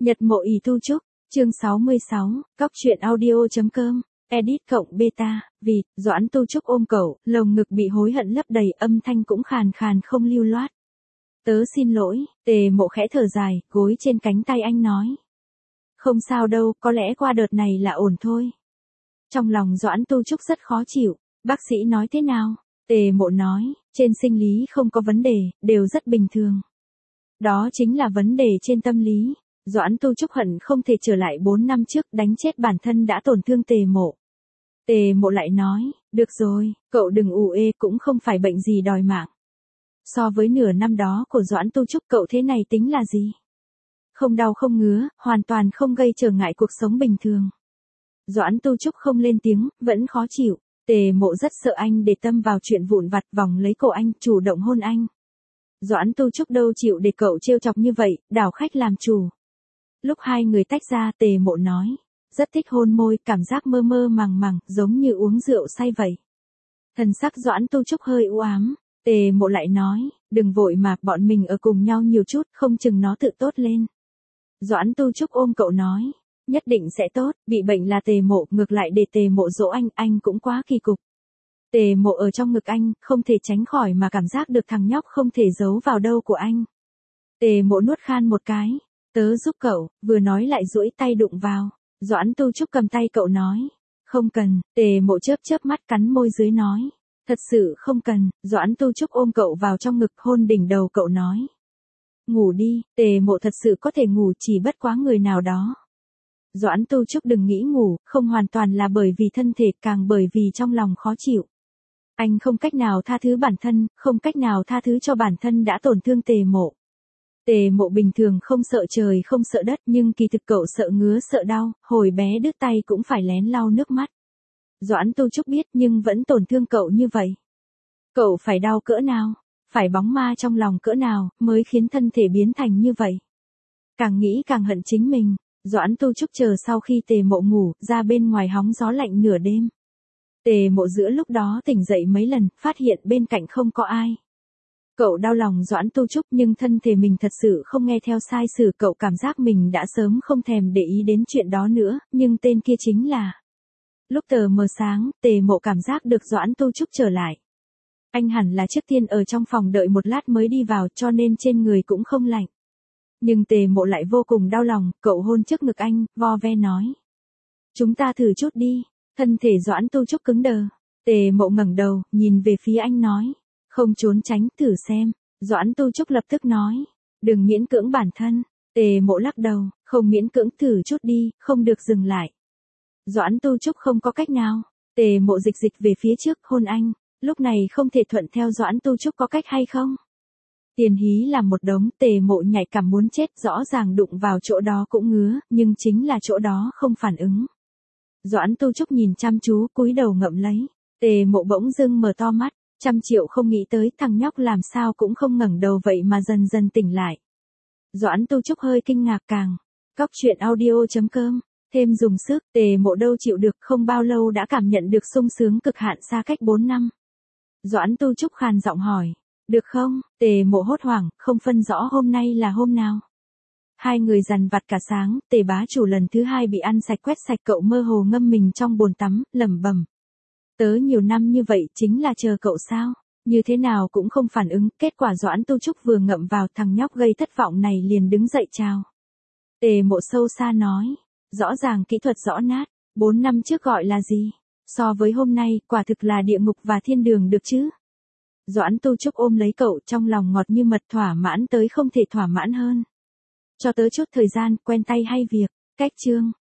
Nhật mộ ỷ tu trúc, chương 66, cóc truyện audio.com, edit cộng beta, vì, Doãn tu trúc ôm cậu, lồng ngực bị hối hận lấp đầy, âm thanh cũng khàn khàn không lưu loát. Tớ xin lỗi, Tề Mộ khẽ thở dài, gối trên cánh tay anh nói. Không sao đâu, có lẽ qua đợt này là ổn thôi. Trong lòng Doãn tu trúc rất khó chịu, bác sĩ nói thế nào? Tề Mộ nói, trên sinh lý không có vấn đề, đều rất bình thường. Đó chính là vấn đề trên tâm lý. Doãn tu trúc hận không thể trở lại 4 năm trước đánh chết bản thân đã tổn thương Tề Mộ. Tề Mộ lại nói, được rồi, cậu đừng ù ê, cũng không phải bệnh gì đòi mạng. So với nửa năm đó của Doãn tu trúc, cậu thế này tính là gì? Không đau không ngứa, hoàn toàn không gây trở ngại cuộc sống bình thường. Doãn tu trúc không lên tiếng, vẫn khó chịu. Tề Mộ rất sợ anh để tâm vào chuyện vụn vặt, vòng lấy cổ anh, chủ động hôn anh. Doãn tu trúc đâu chịu để cậu trêu chọc như vậy, đảo khách làm chủ. Lúc hai người tách ra, Tề Mộ nói, rất thích hôn môi, cảm giác mơ mơ màng màng, giống như uống rượu say vậy. Thần sắc Doãn tu trúc hơi u ám. Tề Mộ lại nói, đừng vội mà, bọn mình ở cùng nhau nhiều chút, không chừng nó tự tốt lên. Doãn tu trúc ôm cậu nói, nhất định sẽ tốt, bị bệnh là Tề Mộ, ngược lại để Tề Mộ dỗ anh cũng quá kỳ cục. Tề Mộ ở trong ngực anh, không thể tránh khỏi mà cảm giác được thằng nhóc không thể giấu vào đâu của anh. Tề Mộ nuốt khan một cái, tớ giúp cậu, vừa nói lại duỗi tay đụng vào. Doãn tu trúc cầm tay cậu nói, không cần. Tề Mộ chớp chớp mắt, cắn môi dưới nói, thật sự không cần. Doãn tu trúc ôm cậu vào trong ngực, hôn đỉnh đầu cậu nói, ngủ đi. Tề Mộ thật sự có thể ngủ, chỉ bất quá người nào đó. Doãn tu trúc đừng nghĩ ngủ, không hoàn toàn là bởi vì thân thể, càng bởi vì trong lòng khó chịu. Anh không cách nào tha thứ bản thân, không cách nào tha thứ cho bản thân đã tổn thương Tề Mộ. Tề Mộ bình thường không sợ trời không sợ đất, nhưng kỳ thực cậu sợ ngứa sợ đau, hồi bé đứt tay cũng phải lén lau nước mắt. Doãn tu trúc biết, nhưng vẫn tổn thương cậu như vậy. Cậu phải đau cỡ nào, phải bóng ma trong lòng cỡ nào, mới khiến thân thể biến thành như vậy. Càng nghĩ càng hận chính mình. Doãn tu trúc chờ sau khi Tề Mộ ngủ, ra bên ngoài hóng gió lạnh nửa đêm. Tề Mộ giữa lúc đó tỉnh dậy mấy lần, phát hiện bên cạnh không có ai. Cậu đau lòng Doãn tu trúc, nhưng thân thể mình thật sự không nghe theo sai sử, cậu cảm giác mình đã sớm không thèm để ý đến chuyện đó nữa, nhưng tên kia chính là. Lúc tờ mờ sáng, Tề Mộ cảm giác được Doãn tu trúc trở lại. Anh hẳn là trước tiên ở trong phòng đợi một lát mới đi vào, cho nên trên người cũng không lạnh. Nhưng Tề Mộ lại vô cùng đau lòng, cậu hôn trước ngực anh, vo ve nói. Chúng ta thử chút đi. Thân thể Doãn tu trúc cứng đờ. Tề Mộ ngẩng đầu, nhìn về phía anh nói. Không trốn tránh, thử xem. Doãn tu trúc lập tức nói. Đừng miễn cưỡng bản thân. Tề Mộ lắc đầu, không miễn cưỡng, thử chút đi, không được dừng lại. Doãn tu trúc không có cách nào. Tề Mộ dịch về phía trước, hôn anh. Lúc này không thể thuận theo Doãn tu trúc có cách hay không? Tiền hí là một đống. Tề Mộ nhạy cảm muốn chết, rõ ràng đụng vào chỗ đó cũng ngứa, nhưng chính là chỗ đó không phản ứng. Doãn tu trúc nhìn chăm chú, cúi đầu ngậm lấy. Tề Mộ bỗng dưng mở to mắt, 100.000.000 không nghĩ tới thằng nhóc làm sao cũng không ngẩng đầu vậy mà dần dần tỉnh lại. Doãn tu trúc hơi kinh ngạc càng. Cóc truyện audio.com, thêm dùng sức. Tề Mộ đâu chịu được, không bao lâu đã cảm nhận được sung sướng cực hạn xa cách 4 năm. Doãn tu trúc khàn giọng hỏi, được không? Tề Mộ hốt hoảng, không phân rõ hôm nay là hôm nào. Hai người dằn vặt cả sáng, Tề bá chủ lần thứ 2 bị ăn sạch quét sạch, cậu mơ hồ ngâm mình trong bồn tắm, lẩm bẩm. Tớ nhiều năm như vậy chính là chờ cậu sao? Như thế nào cũng không phản ứng, kết quả Doãn tu trúc vừa ngậm vào, thằng nhóc gây thất vọng này liền đứng dậy chào. Tề Mộ sâu xa nói, rõ ràng kỹ thuật rõ nát, 4 năm trước gọi là gì? So với hôm nay, quả thực là địa ngục và thiên đường được chứ? Doãn tu trúc ôm lấy cậu, trong lòng ngọt như mật, thỏa mãn tới không thể thỏa mãn hơn. Cho tớ chút thời gian, quen tay hay việc. Cách chương.